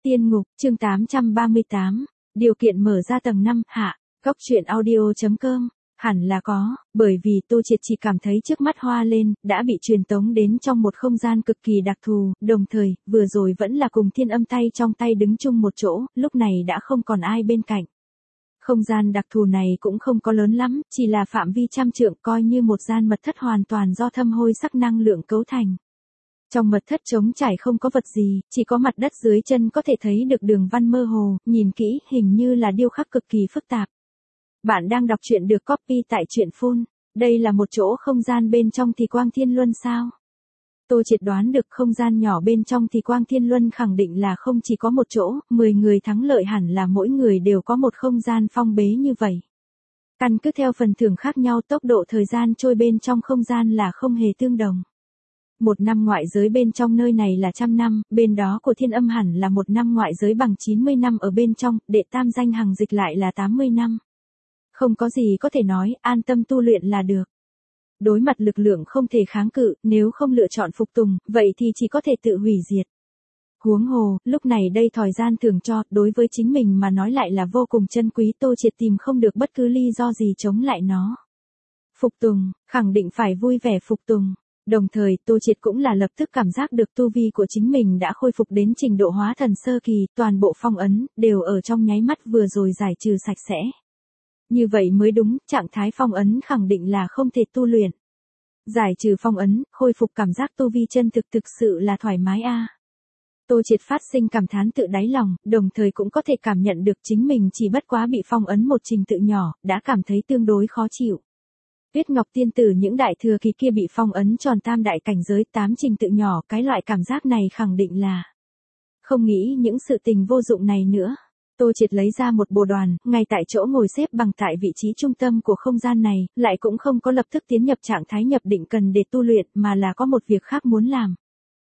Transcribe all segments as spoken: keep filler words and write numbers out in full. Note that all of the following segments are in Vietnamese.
Tiên ngục, chương tám trăm ba mươi tám, điều kiện mở ra tầng năm, hạ, góc truyện audio.com, hẳn là có, bởi vì Tô Triệt chỉ cảm thấy trước mắt hoa lên, đã bị truyền tống đến trong một không gian cực kỳ đặc thù, đồng thời, vừa rồi vẫn là cùng Thiên Âm tay trong tay đứng chung một chỗ, lúc này đã không còn ai bên cạnh. Không gian đặc thù này cũng không có lớn lắm, chỉ là phạm vi trăm trượng coi như một gian mật thất hoàn toàn do thâm hôi sắc năng lượng cấu thành. Trong mật thất trống trải không có vật gì, chỉ có mặt đất dưới chân có thể thấy được đường văn mơ hồ, nhìn kỹ hình như là điêu khắc cực kỳ phức tạp. Bạn đang đọc truyện được copy tại truyện phun, đây là một chỗ không gian bên trong thì quang thiên luân sao? Tô Triệt đoán được không gian nhỏ bên trong thì quang thiên luân khẳng định là không chỉ có một chỗ, mười người thắng lợi hẳn là mỗi người đều có một không gian phong bế như vậy. Căn cứ theo phần thưởng khác nhau tốc độ thời gian trôi bên trong không gian là không hề tương đồng. Một năm ngoại giới bên trong nơi này là trăm năm, bên đó của Thiên Âm hẳn là một năm ngoại giới bằng chín mươi năm ở bên trong, đệ tam danh hằng dịch lại là tám mươi năm. Không có gì có thể nói, an tâm tu luyện là được. Đối mặt lực lượng không thể kháng cự, nếu không lựa chọn phục tùng, vậy thì chỉ có thể tự hủy diệt. Huống hồ, lúc này đây thời gian thường cho, đối với chính mình mà nói lại là vô cùng chân quý. Tô Triệt tìm không được bất cứ lý do gì chống lại nó. Phục tùng, khẳng định phải vui vẻ phục tùng. Đồng thời, Tô Triệt cũng là lập tức cảm giác được tu vi của chính mình đã khôi phục đến trình độ hóa thần sơ kỳ, toàn bộ phong ấn, đều ở trong nháy mắt vừa rồi giải trừ sạch sẽ. Như vậy mới đúng, trạng thái phong ấn khẳng định là không thể tu luyện. Giải trừ phong ấn, khôi phục cảm giác tu vi chân thực thực sự là thoải mái a. À. Tô Triệt phát sinh cảm thán tự đáy lòng, đồng thời cũng có thể cảm nhận được chính mình chỉ bất quá bị phong ấn một trình tự nhỏ, đã cảm thấy tương đối khó chịu. Tuyết Ngọc Tiên Tử những đại thừa kỳ kia bị phong ấn tròn tam đại cảnh giới tám trình tự nhỏ, cái loại cảm giác này khẳng định là không nghĩ những sự tình vô dụng này nữa. Tô Triệt lấy ra một bồ đoàn, ngay tại chỗ ngồi xếp bằng tại vị trí trung tâm của không gian này, lại cũng không có lập tức tiến nhập trạng thái nhập định cần để tu luyện mà là có một việc khác muốn làm.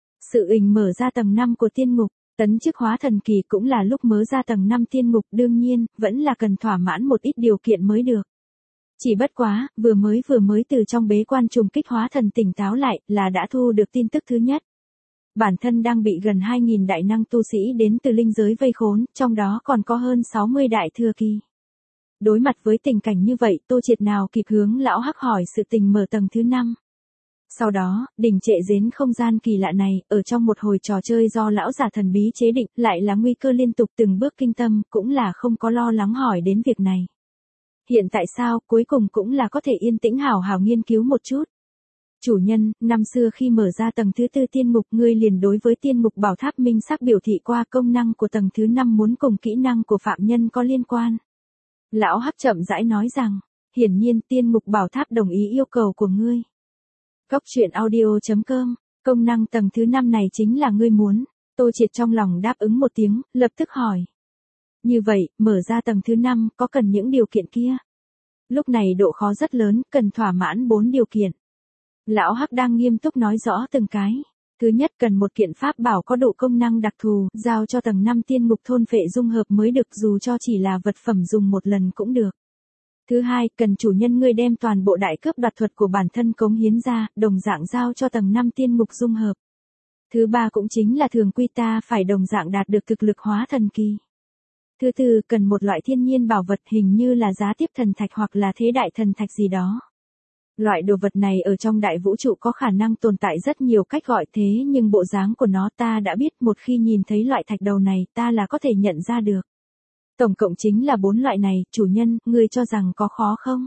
Sự hình mở ra tầng năm của tiên ngục, tấn chức hóa thần kỳ cũng là lúc mở ra tầng năm tiên ngục, đương nhiên, vẫn là cần thỏa mãn một ít điều kiện mới được. Chỉ bất quá, vừa mới vừa mới từ trong bế quan trùng kích hóa thần tỉnh táo lại là đã thu được tin tức thứ nhất. Bản thân đang bị gần hai nghìn đại năng tu sĩ đến từ linh giới vây khốn, trong đó còn có hơn sáu mươi đại thừa kỳ. Đối mặt với tình cảnh như vậy, Tô Triệt nào kịp hướng lão hắc hỏi sự tình mở tầng thứ năm. Sau đó, đình trệ đến không gian kỳ lạ này, ở trong một hồi trò chơi do lão giả thần bí chế định, lại là nguy cơ liên tục từng bước kinh tâm, cũng là không có lo lắng hỏi đến việc này. Hiện tại sao, cuối cùng cũng là có thể yên tĩnh hảo hảo nghiên cứu một chút. Chủ nhân, năm xưa khi mở ra tầng thứ tư tiên ngục, ngươi liền đối với tiên ngục bảo tháp minh xác biểu thị qua công năng của tầng thứ năm muốn cùng kỹ năng của phạm nhân có liên quan. Lão hắc chậm rãi nói rằng, hiển nhiên tiên ngục bảo tháp đồng ý yêu cầu của ngươi. Góc truyện audio.com, công năng tầng thứ năm này chính là ngươi muốn. Tô Triệt trong lòng đáp ứng một tiếng, lập tức hỏi. Như vậy, mở ra tầng thứ năm, có cần những điều kiện kia? Lúc này độ khó rất lớn, cần thỏa mãn bốn điều kiện. Lão Hắc đang nghiêm túc nói rõ từng cái. Thứ nhất, cần một kiện pháp bảo có độ công năng đặc thù, giao cho tầng năm tiên ngục thôn phệ dung hợp mới được, dù cho chỉ là vật phẩm dùng một lần cũng được. Thứ hai, cần chủ nhân ngươi đem toàn bộ đại cướp đoạt thuật của bản thân cống hiến ra, đồng dạng giao cho tầng năm tiên ngục dung hợp. Thứ ba cũng chính là thường quy ta phải đồng dạng đạt được thực lực hóa thần kỳ. Thứ tư, cần một loại thiên nhiên bảo vật hình như là giá tiếp thần thạch hoặc là thế đại thần thạch gì đó. Loại đồ vật này ở trong đại vũ trụ có khả năng tồn tại rất nhiều cách gọi thế, nhưng bộ dáng của nó ta đã biết, một khi nhìn thấy loại thạch đầu này ta là có thể nhận ra được. Tổng cộng chính là bốn loại này, chủ nhân, ngươi cho rằng có khó không?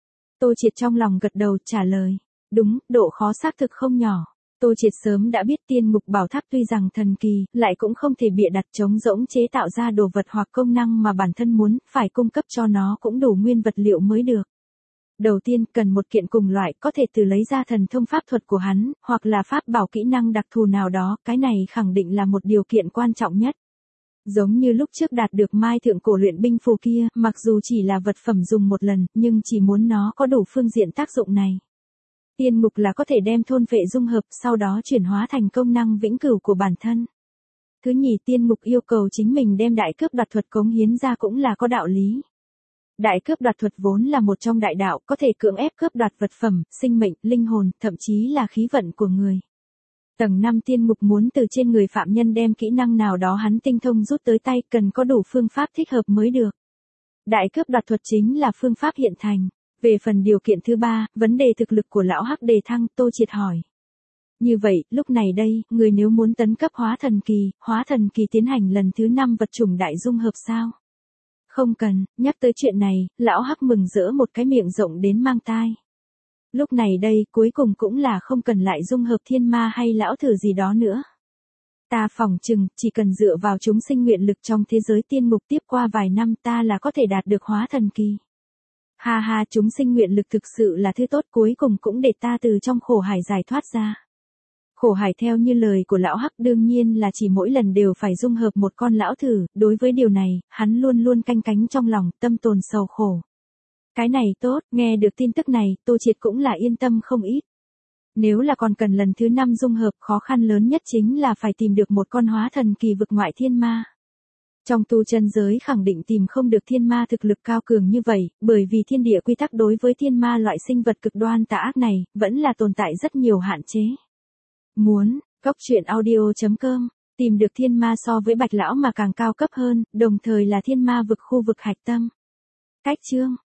Tô Triệt trong lòng gật đầu trả lời. Đúng, độ khó xác thực không nhỏ. Tô Triệt sớm đã biết tiên ngục bảo tháp tuy rằng thần kỳ, lại cũng không thể bịa đặt trống rỗng chế tạo ra đồ vật hoặc công năng mà bản thân muốn, phải cung cấp cho nó cũng đủ nguyên vật liệu mới được. Đầu tiên, cần một kiện cùng loại, có thể từ lấy ra thần thông pháp thuật của hắn, hoặc là pháp bảo kỹ năng đặc thù nào đó, cái này khẳng định là một điều kiện quan trọng nhất. Giống như lúc trước đạt được mai thượng cổ luyện binh phù kia, mặc dù chỉ là vật phẩm dùng một lần, nhưng chỉ muốn nó có đủ phương diện tác dụng này. Tiên ngục là có thể đem thôn phệ dung hợp, sau đó chuyển hóa thành công năng vĩnh cửu của bản thân. Thứ nhì, tiên ngục yêu cầu chính mình đem đại cướp đoạt thuật cống hiến ra cũng là có đạo lý. Đại cướp đoạt thuật vốn là một trong đại đạo, có thể cưỡng ép cướp đoạt vật phẩm, sinh mệnh, linh hồn, thậm chí là khí vận của người. Tầng năm tiên ngục muốn từ trên người phạm nhân đem kỹ năng nào đó hắn tinh thông rút tới tay, cần có đủ phương pháp thích hợp mới được. Đại cướp đoạt thuật chính là phương pháp hiện thành. Về phần điều kiện thứ ba, vấn đề thực lực của lão hắc đề thăng, Tô Triệt hỏi. Như vậy, lúc này đây, người nếu muốn tấn cấp hóa thần kỳ, hóa thần kỳ tiến hành lần thứ năm vật chủng đại dung hợp sao? Không cần, nhắc tới chuyện này, lão hắc mừng rỡ một cái miệng rộng đến mang tai. Lúc này đây, cuối cùng cũng là không cần lại dung hợp thiên ma hay lão thử gì đó nữa. Ta phỏng chừng, chỉ cần dựa vào chúng sinh nguyện lực trong thế giới tiên ngục tiếp qua vài năm ta là có thể đạt được hóa thần kỳ. Ha ha, chúng sinh nguyện lực thực sự là thứ tốt, cuối cùng cũng để ta từ trong khổ hải giải thoát ra. Khổ hải theo như lời của lão hắc đương nhiên là chỉ mỗi lần đều phải dung hợp một con lão thử, đối với điều này, hắn luôn luôn canh cánh trong lòng, tâm tồn sầu khổ. Cái này tốt, nghe được tin tức này, Tô Triệt cũng là yên tâm không ít. Nếu là còn cần lần thứ năm dung hợp, khó khăn lớn nhất chính là phải tìm được một con hóa thần kỳ vực ngoại thiên ma. Trong tu chân giới khẳng định tìm không được thiên ma thực lực cao cường như vậy, bởi vì thiên địa quy tắc đối với thiên ma loại sinh vật cực đoan tà ác này, vẫn là tồn tại rất nhiều hạn chế. Muốn, cốc truyện audio chấm com, tìm được thiên ma so với bạch lão mà càng cao cấp hơn, đồng thời là thiên ma vực khu vực hạch tâm. Cách chương